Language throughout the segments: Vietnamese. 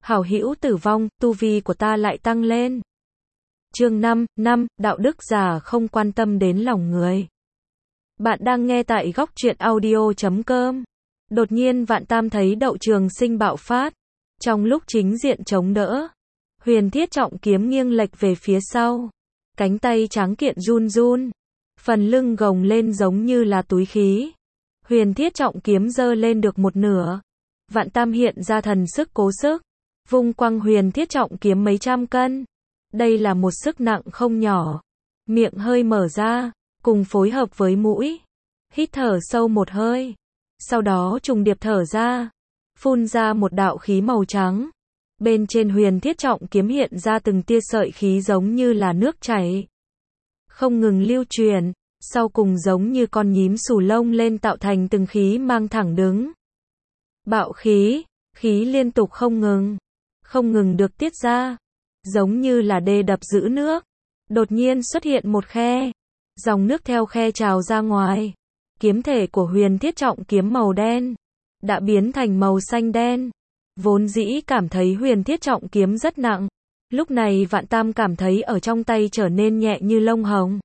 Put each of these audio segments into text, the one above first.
hảo hữu tử vong, tu vi của ta lại tăng lên. Chương 5, đạo đức giả không quan tâm đến lòng người. Bạn đang nghe tại góc truyện audio.com. Đột nhiên Vạn Tam thấy Đậu Trường Sinh bạo phát. Trong lúc chính diện chống đỡ, Huyền Thiết Trọng Kiếm nghiêng lệch về phía sau. Cánh tay tráng kiện run run. Phần lưng gồng lên giống như là túi khí. Huyền Thiết Trọng Kiếm giơ lên được một nửa. Vạn Tam hiện ra thần sức cố sức. Vung quăng Huyền Thiết Trọng Kiếm mấy trăm cân. Đây là một sức nặng không nhỏ. Miệng hơi mở ra, cùng phối hợp với mũi. Hít thở sâu một hơi. Sau đó trùng điệp thở ra. Phun ra một đạo khí màu trắng. Bên trên Huyền Thiết Trọng Kiếm hiện ra từng tia sợi khí giống như là nước chảy. Không ngừng lưu truyền. Sau cùng giống như con nhím xù lông lên tạo thành từng khí mang thẳng đứng. Bạo khí. Khí liên tục không ngừng được tiết ra. Giống như là đê đập giữ nước. Đột nhiên xuất hiện một khe. Dòng nước theo khe trào ra ngoài. Kiếm thể của Huyền Thiết Trọng Kiếm màu đen đã biến thành màu xanh đen. Vốn dĩ cảm thấy Huyền Thiết Trọng Kiếm rất nặng. Lúc này Vạn Tam cảm thấy ở trong tay trở nên nhẹ như lông hồng.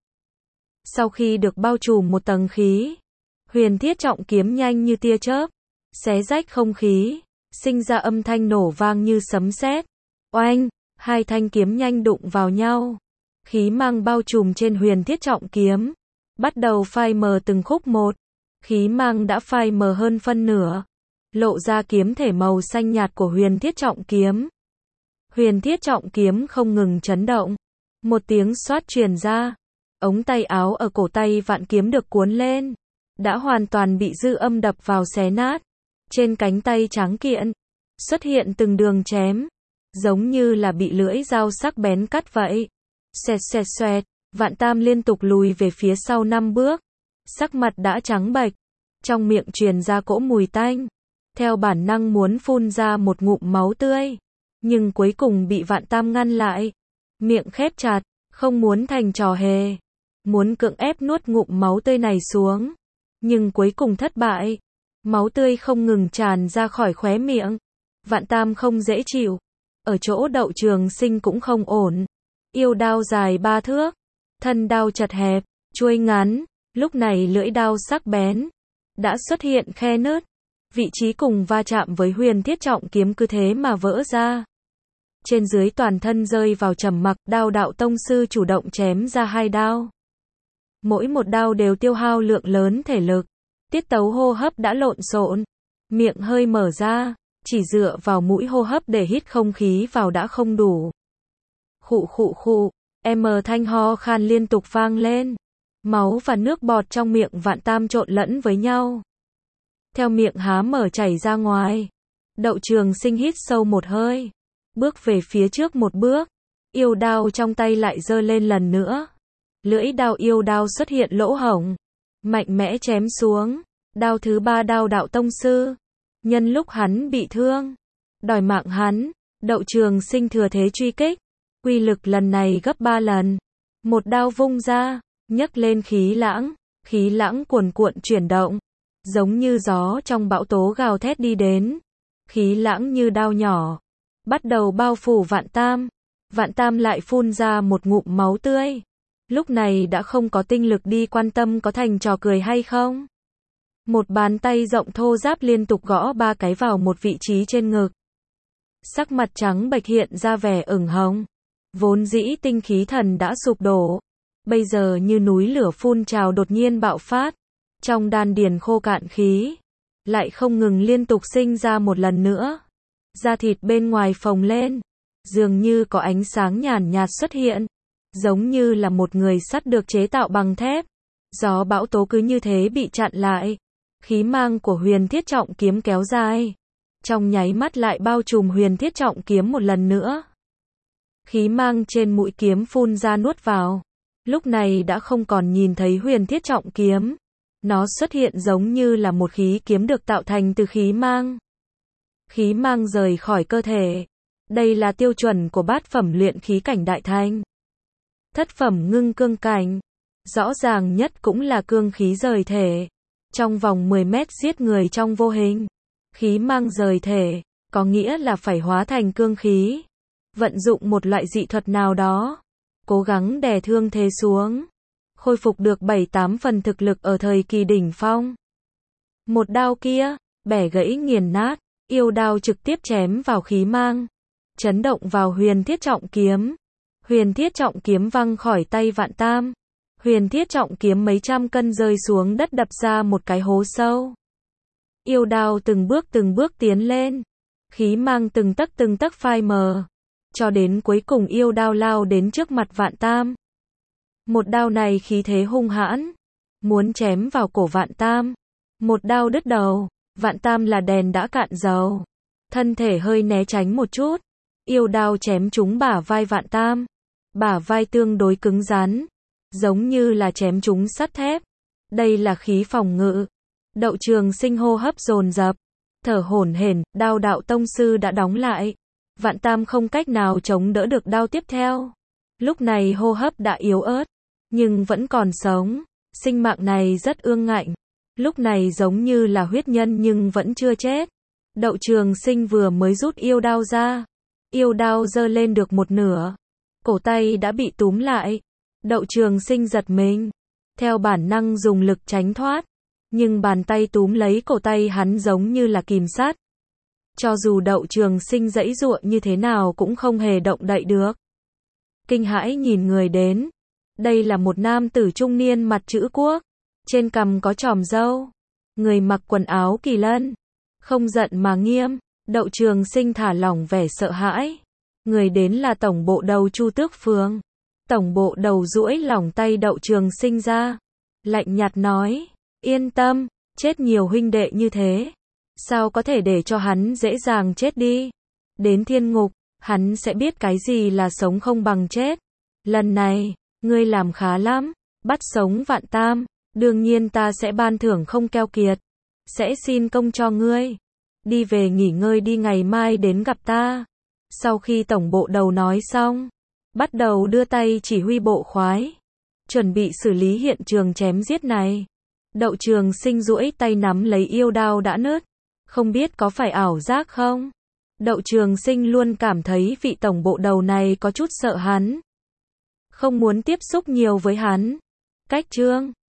Sau khi được bao trùm một tầng khí, Huyền Thiết Trọng Kiếm nhanh như tia chớp, xé rách không khí, sinh ra âm thanh nổ vang như sấm sét. Oanh, hai thanh kiếm nhanh đụng vào nhau. Khí mang bao trùm trên Huyền Thiết Trọng Kiếm bắt đầu phai mờ từng khúc một. Khí mang đã phai mờ hơn phân nửa, lộ ra kiếm thể màu xanh nhạt của Huyền Thiết Trọng Kiếm. Huyền Thiết Trọng Kiếm không ngừng chấn động. Một tiếng xoát truyền ra. Ống tay áo ở cổ tay Vạn Kiếm được cuốn lên, đã hoàn toàn bị dư âm đập vào xé nát. Trên cánh tay trắng kiện xuất hiện từng đường chém, giống như là bị lưỡi dao sắc bén cắt vậy. Xoẹt xoẹt xoẹt. Vạn Tam liên tục lùi về phía sau 5 bước. Sắc mặt đã trắng bệch. Trong miệng truyền ra cỗ mùi tanh. Theo bản năng muốn phun ra một ngụm máu tươi. Nhưng cuối cùng bị Vạn Tam ngăn lại. Miệng khép chặt, không muốn thành trò hề. Muốn cưỡng ép nuốt ngụm máu tươi này xuống. Nhưng cuối cùng thất bại. Máu tươi không ngừng tràn ra khỏi khóe miệng. Vạn Tam không dễ chịu. Ở chỗ Đậu Trường Sinh cũng không ổn. Yêu đao dài 3 thước. Thân đao chật hẹp, chuôi ngắn. Lúc này lưỡi đao sắc bén đã xuất hiện khe nứt. Vị trí cùng va chạm với Huyền Thiết Trọng Kiếm cứ thế mà vỡ ra. Trên dưới toàn thân rơi vào trầm mặc. Đao đạo tông sư chủ động chém ra 2 đao. Mỗi một đao đều tiêu hao lượng lớn thể lực. Tiết tấu hô hấp đã lộn xộn. Miệng hơi mở ra. Chỉ dựa vào mũi hô hấp để hít không khí vào đã không đủ. Khụ khụ khụ. Thanh ho khan liên tục vang lên. Máu và nước bọt trong miệng Vạn Tam trộn lẫn với nhau. Theo miệng há mở chảy ra ngoài. Đậu Trường Sinh hít sâu một hơi. Bước về phía trước một bước. Yêu đao trong tay lại giơ lên lần nữa. Lưỡi đao yêu đao xuất hiện lỗ hổng. Mạnh mẽ chém xuống. Đao thứ 3 đao đạo tông sư. Nhân lúc hắn bị thương, đòi mạng hắn. Đậu Trường Sinh thừa thế truy kích. Quy lực lần này gấp 3 lần. Một đao vung ra, nhấc lên khí lãng cuồn cuộn chuyển động, giống như gió trong bão tố gào thét đi đến. Khí lãng như đao nhỏ, bắt đầu bao phủ Vạn Tam. Vạn Tam lại phun ra một ngụm máu tươi. Lúc này đã không có tinh lực đi quan tâm có thành trò cười hay không. Một bàn tay rộng thô ráp liên tục gõ 3 cái vào một vị trí trên ngực. Sắc mặt trắng bệch hiện ra vẻ ửng hồng. Vốn dĩ tinh khí thần đã sụp đổ. Bây giờ như núi lửa phun trào đột nhiên bạo phát. Trong đan điền khô cạn khí. Lại không ngừng liên tục sinh ra một lần nữa. Da thịt bên ngoài phồng lên. Dường như có ánh sáng nhàn nhạt xuất hiện. Giống như là một người sắt được chế tạo bằng thép. Gió bão tố cứ như thế bị chặn lại. Khí mang của Huyền Thiết Trọng Kiếm kéo dài. Trong nháy mắt lại bao trùm Huyền Thiết Trọng Kiếm một lần nữa. Khí mang trên mũi kiếm phun ra nuốt vào. Lúc này đã không còn nhìn thấy Huyền Thiết Trọng Kiếm. Nó xuất hiện giống như là một khí kiếm được tạo thành từ khí mang. Khí mang rời khỏi cơ thể. Đây là tiêu chuẩn của bát phẩm luyện khí cảnh đại thành. Thất phẩm ngưng cương cảnh. Rõ ràng nhất cũng là cương khí rời thể. Trong vòng 10 mét giết người trong vô hình. Khí mang rời thể. có nghĩa là phải hóa thành cương khí, vận dụng một loại dị thuật nào đó, cố gắng đè thương thế xuống, khôi phục được 7-8 phần thực lực ở thời kỳ đỉnh phong. Một đao kia, bẻ gãy nghiền nát, yêu đao trực tiếp chém vào khí mang, chấn động vào huyền thiết trọng kiếm. Huyền thiết trọng kiếm văng khỏi tay Vạn Tam. Huyền thiết trọng kiếm mấy trăm cân rơi xuống đất đập ra một cái hố sâu. Yêu đao từng bước tiến lên, khí mang từng tấc phai mờ, cho đến cuối cùng yêu đao lao đến trước mặt Vạn Tam. Một đao này khí thế hung hãn, muốn chém vào cổ Vạn Tam. Một đao đứt đầu, Vạn Tam là đèn đã cạn dầu, thân thể hơi né tránh một chút, yêu đao chém trúng bả vai Vạn Tam. Bả vai tương đối cứng rắn, giống như là chém trúng sắt thép. Đây là khí phòng ngự. Đậu Trường Sinh hô hấp dồn dập, thở hổn hển, đao đạo tông sư đã đóng lại. Vạn Tam không cách nào chống đỡ được đao tiếp theo. Lúc này hô hấp đã yếu ớt, nhưng vẫn còn sống. Sinh mạng này rất ương ngạnh. Lúc này giống như là huyết nhân nhưng vẫn chưa chết. Đậu Trường Sinh vừa mới rút yêu đao ra. Yêu đao giơ lên được một nửa. Cổ tay đã bị túm lại. Đậu Trường Sinh giật mình, theo bản năng dùng lực tránh thoát, nhưng bàn tay túm lấy cổ tay hắn giống như là kìm sắt. Cho dù Đậu Trường Sinh giãy giụa như thế nào cũng không hề động đậy được. Kinh hãi nhìn người đến. Đây là một nam tử trung niên mặt chữ quốc, trên cằm có chòm râu, người mặc quần áo kỳ lân, không giận mà nghiêm. Đậu Trường Sinh thả lỏng vẻ sợ hãi. Người đến là tổng bộ đầu Chu Tước Phường. Tổng bộ đầu duỗi lỏng tay Đậu Trường Sinh ra, lạnh nhạt nói, yên tâm, chết nhiều huynh đệ như thế, sao có thể để cho hắn dễ dàng chết đi. Đến thiên ngục, hắn sẽ biết cái gì là sống không bằng chết. Lần này, ngươi làm khá lắm, bắt sống Vạn Tam, đương nhiên ta sẽ ban thưởng không keo kiệt, sẽ xin công cho ngươi. Đi về nghỉ ngơi đi, ngày mai đến gặp ta. Sau khi tổng bộ đầu nói xong, bắt đầu đưa tay chỉ huy bộ khoái, chuẩn bị xử lý hiện trường chém giết này. Đậu Trường Sinh duỗi tay nắm lấy yêu đao đã nứt, không biết có phải ảo giác không? Đậu Trường Sinh luôn cảm thấy vị tổng bộ đầu này có chút sợ hắn, không muốn tiếp xúc nhiều với hắn. Cách chương